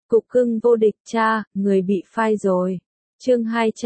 Cục cưng vô địch cha, người bị phai rồi. Chương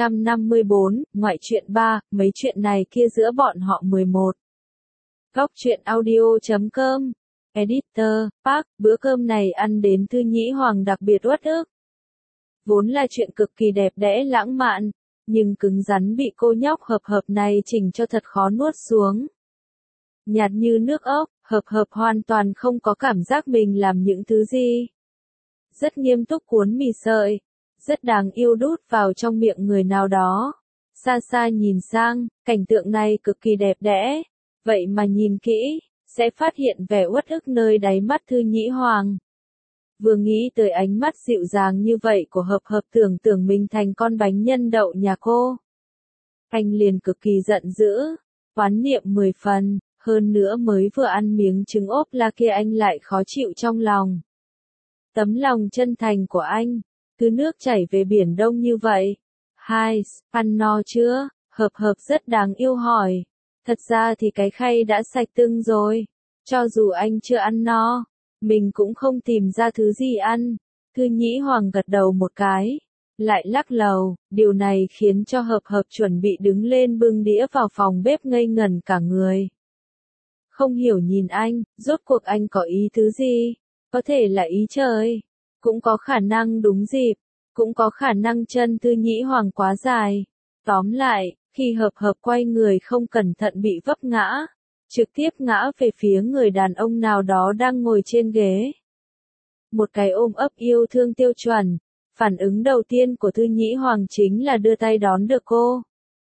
254, ngoại truyện 3, mấy chuyện này kia giữa bọn họ 11. Góc truyện audio.com. Editor, Park, bữa cơm này ăn đến Thư Nhĩ Hoàng đặc biệt uất ức. Vốn là chuyện cực kỳ đẹp đẽ lãng mạn, nhưng cứng rắn bị cô nhóc hợp hợp này chỉnh cho thật khó nuốt xuống. Nhạt như nước ốc, hợp hoàn toàn không có cảm giác mình làm những thứ gì. Rất nghiêm túc cuốn mì sợi, rất đáng yêu đút vào trong miệng người nào đó. Xa xa nhìn sang, cảnh tượng này cực kỳ đẹp đẽ, vậy mà nhìn kỹ, sẽ phát hiện vẻ uất ức nơi đáy mắt Thư Nhĩ Hoàng. Vừa nghĩ tới ánh mắt dịu dàng như vậy của hợp tưởng mình thành con bánh nhân đậu nhà cô. Anh liền cực kỳ giận dữ, oán niệm 10 phần, hơn nữa mới vừa ăn miếng trứng ốp la kia anh lại khó chịu trong lòng. Tấm lòng chân thành của anh, cứ nước chảy về biển đông như vậy. Hai, ăn no chưa? Hợp rất đáng yêu hỏi. Thật ra thì cái khay đã sạch tưng rồi. Cho dù anh chưa ăn no, mình cũng không tìm ra thứ gì ăn. Thư Nhĩ Hoàng gật đầu một cái, lại lắc lầu, điều này khiến cho hợp chuẩn bị đứng lên bưng đĩa vào phòng bếp ngây ngẩn cả người. Không hiểu nhìn anh, rốt cuộc anh có ý tứ gì? Có thể là ý trời, cũng có khả năng đúng dịp, cũng có khả năng chân Thư Nhĩ Hoàng quá dài. Tóm lại, khi hợp quay người không cẩn thận bị vấp ngã, trực tiếp ngã về phía người đàn ông nào đó đang ngồi trên ghế. Một cái ôm ấp yêu thương tiêu chuẩn, phản ứng đầu tiên của Thư Nhĩ Hoàng chính là đưa tay đón được cô.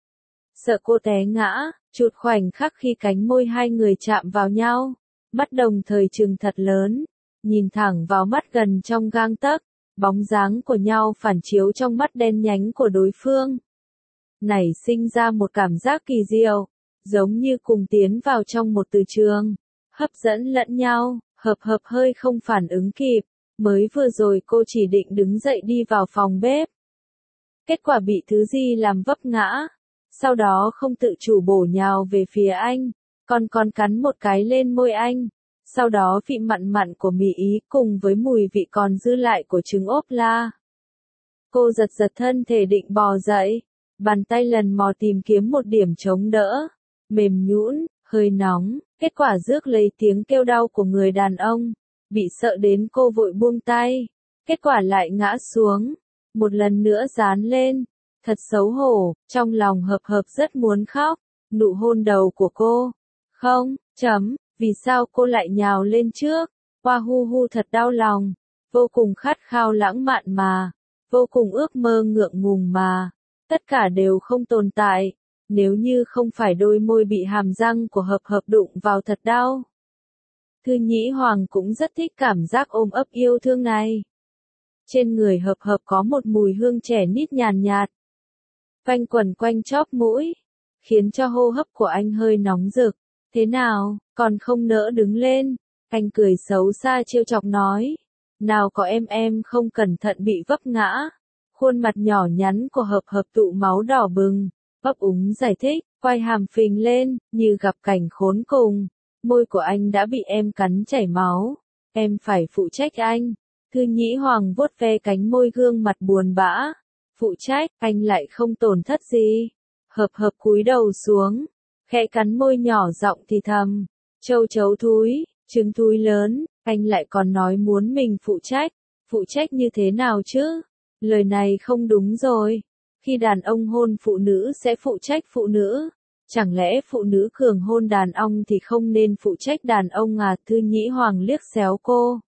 Sợ cô té ngã, chụt khoảnh khắc khi cánh môi hai người chạm vào nhau, mắt đồng thời trừng thật lớn, nhìn thẳng vào mắt gần trong gang tấc, bóng dáng của nhau phản chiếu trong mắt đen nhánh của đối phương. Nảy sinh ra một cảm giác kỳ diệu, giống như cùng tiến vào trong một từ trường, hấp dẫn lẫn nhau, hợp hơi không phản ứng kịp, mới vừa rồi cô chỉ định đứng dậy đi vào phòng bếp. Kết quả bị thứ gì làm vấp ngã, sau đó không tự chủ bổ nhào về phía anh, còn cắn một cái lên môi anh. Sau đó vị mặn của mì ý cùng với mùi vị còn dư lại của trứng ốp la. Cô giật thân thể định bò dậy, bàn tay lần mò tìm kiếm một điểm chống đỡ, mềm nhũn, hơi nóng, kết quả rước lấy tiếng kêu đau của người đàn ông, bị sợ đến cô vội buông tay, kết quả lại ngã xuống, một lần nữa dán lên, thật xấu hổ, trong lòng hợp rất muốn khóc, nụ hôn đầu của cô, không, vì sao cô lại nhào lên trước, hu thật đau lòng, vô cùng khát khao lãng mạn mà, vô cùng ước mơ ngượng ngùng mà, tất cả đều không tồn tại, nếu như không phải đôi môi bị hàm răng của hợp đụng vào thật đau. Thư Nhĩ Hoàng cũng rất thích cảm giác ôm ấp yêu thương này. Trên người hợp có một mùi hương trẻ nít nhàn nhạt, quanh quẩn quanh chóp mũi, khiến cho hô hấp của anh hơi nóng rực. Thế nào, còn không nỡ đứng lên? Anh cười xấu xa trêu chọc nói. Nào có em không cẩn thận bị vấp ngã. Khuôn mặt nhỏ nhắn của hợp tụ máu đỏ bừng, ấp úng giải thích, quay hàm phình lên, như gặp cảnh khốn cùng. Môi của anh đã bị em cắn chảy máu. Em phải phụ trách anh. Thư Nhĩ Hoàng vuốt ve cánh môi gương mặt buồn bã. Phụ trách, anh lại không tổn thất gì. Hợp cúi đầu xuống, khẽ cắn môi nhỏ giọng thì thầm, châu chấu thúi, trứng thúi lớn, anh lại còn nói muốn mình phụ trách như thế nào chứ? Lời này không đúng rồi, khi đàn ông hôn phụ nữ sẽ phụ trách phụ nữ, chẳng lẽ phụ nữ cường hôn đàn ông thì không nên phụ trách đàn ông à? Thư Nhĩ Hoàng liếc xéo cô.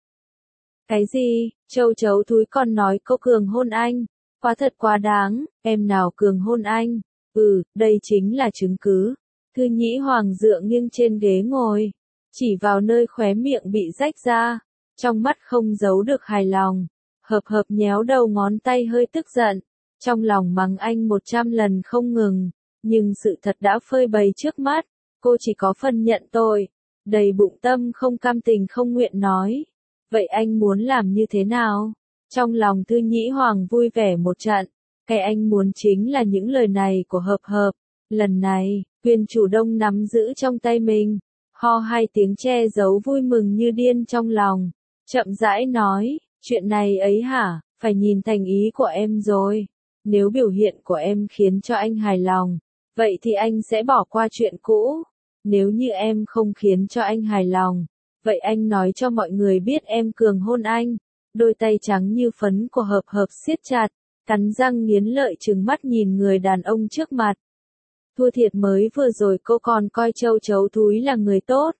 Cái gì, châu chấu thúi còn nói cô cường hôn anh, thật quá đáng, em nào cường hôn anh, đây chính là chứng cứ. Thư Nhĩ Hoàng dựa nghiêng trên ghế ngồi, chỉ vào nơi khóe miệng bị rách ra, trong mắt không giấu được hài lòng, hợp nhéo đầu ngón tay hơi tức giận, trong lòng mắng anh 100 lần không ngừng, nhưng sự thật đã phơi bày trước mắt, cô chỉ có phần nhận tội, đầy bụng tâm không cam tình không nguyện nói, vậy anh muốn làm như thế nào? Trong lòng Thư Nhĩ Hoàng vui vẻ một trận, cái anh muốn chính là những lời này của hợp. Lần này, quyền chủ đông nắm giữ trong tay mình, ho hai tiếng che giấu vui mừng như điên trong lòng, chậm rãi nói, Chuyện này ấy hả, phải nhìn thành ý của em rồi. Nếu biểu hiện của em khiến cho anh hài lòng, vậy thì anh sẽ bỏ qua chuyện cũ. Nếu như em không khiến cho anh hài lòng, vậy anh nói cho mọi người biết em cường hôn anh. Đôi tay trắng như phấn của Hợp Hợp siết chặt, cắn răng nghiến lợi trừng mắt nhìn người đàn ông trước mặt. Thua thiệt mới vừa rồi cô còn coi Châu Chấu Thúi là người tốt.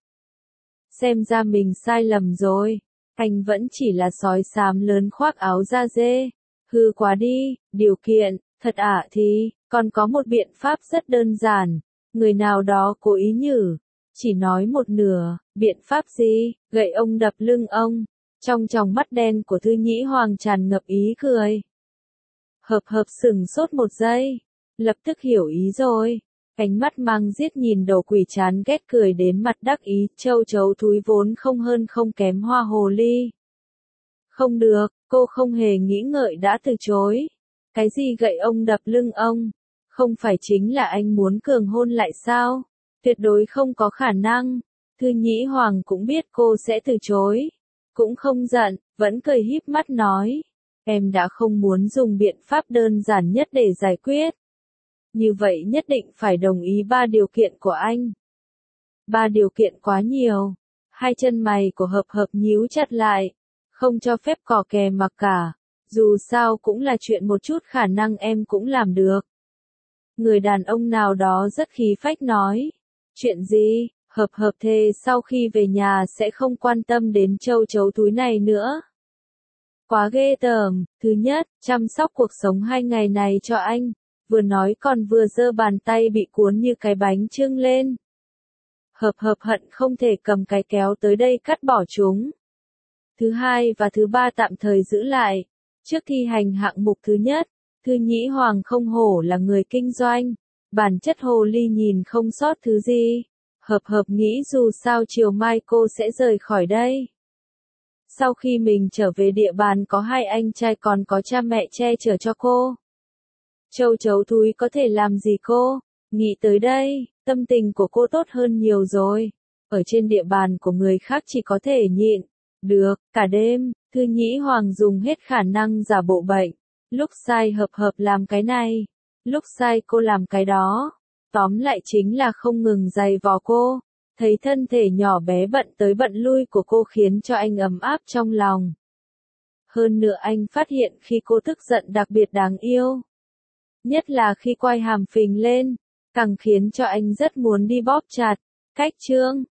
Xem ra mình sai lầm rồi. Anh vẫn chỉ là sói xám lớn khoác áo da dê. Hư quá đi, điều kiện, thật thì, còn có một biện pháp rất đơn giản. Người nào đó cố ý nhử, chỉ nói một nửa, biện pháp gì, gậy ông đập lưng ông. Trong tròng mắt đen của Thư Nhĩ Hoàng tràn ngập ý cười. Hợp Hợp sững sốt một giây, lập tức hiểu ý rồi. Ánh mắt mang giết nhìn đầu quỷ chán ghét cười đến mặt đắc ý, Châu Chấu Thúi vốn không hơn không kém hoa hồ ly. Không được, cô không hề nghĩ ngợi đã từ chối. Cái gì gậy ông đập lưng ông? Không phải chính là anh muốn cường hôn lại sao? Tuyệt đối không có khả năng. Thư Nhĩ Hoàng cũng biết cô sẽ từ chối. Cũng không giận, vẫn cười híp mắt nói. Em đã không muốn dùng biện pháp đơn giản nhất để giải quyết. Như vậy nhất định phải đồng ý 3 điều kiện của anh. 3 điều kiện quá nhiều. Hai chân mày của Hợp Hợp nhíu chặt lại. Không cho phép cò kè mặc cả. Dù sao cũng là chuyện một chút khả năng em cũng làm được. Người đàn ông nào đó rất khí phách nói. Chuyện gì? Hợp Hợp thề sau khi về nhà sẽ không quan tâm đến Châu Chấu Thúi này nữa. Quá ghê tởm. Thứ nhất, chăm sóc cuộc sống 2 ngày này cho anh. Vừa nói còn vừa giơ bàn tay bị cuốn như cái bánh chưng lên. Hợp Hợp hận không thể cầm cái kéo tới đây cắt bỏ chúng. Thứ hai và thứ ba tạm thời giữ lại. Trước thi hành hạng mục thứ nhất, Thư Nhĩ Hoàng không hổ là người kinh doanh. Bản chất hồ ly nhìn không sót thứ gì. Hợp Hợp nghĩ dù sao chiều mai cô sẽ rời khỏi đây. Sau khi mình trở về địa bàn có 2 anh trai còn có cha mẹ che chở cho cô. Châu Chấu Thúi có thể làm gì cô? Nghĩ tới đây, tâm tình của cô tốt hơn nhiều rồi. Ở trên địa bàn của người khác chỉ có thể nhịn. Được, cả đêm, Thư Nhĩ Hoàng dùng hết khả năng giả bộ bệnh. Lúc sai Hợp Hợp làm cái này. Lúc sai cô làm cái đó. Tóm lại chính là không ngừng giày vò cô. Thấy thân thể nhỏ bé bận tới bận lui của cô khiến cho anh ấm áp trong lòng. Hơn nữa anh phát hiện khi cô tức giận đặc biệt đáng yêu. Nhất là khi quay hàm phình lên, càng khiến cho anh rất muốn đi bóp chặt. Cách chương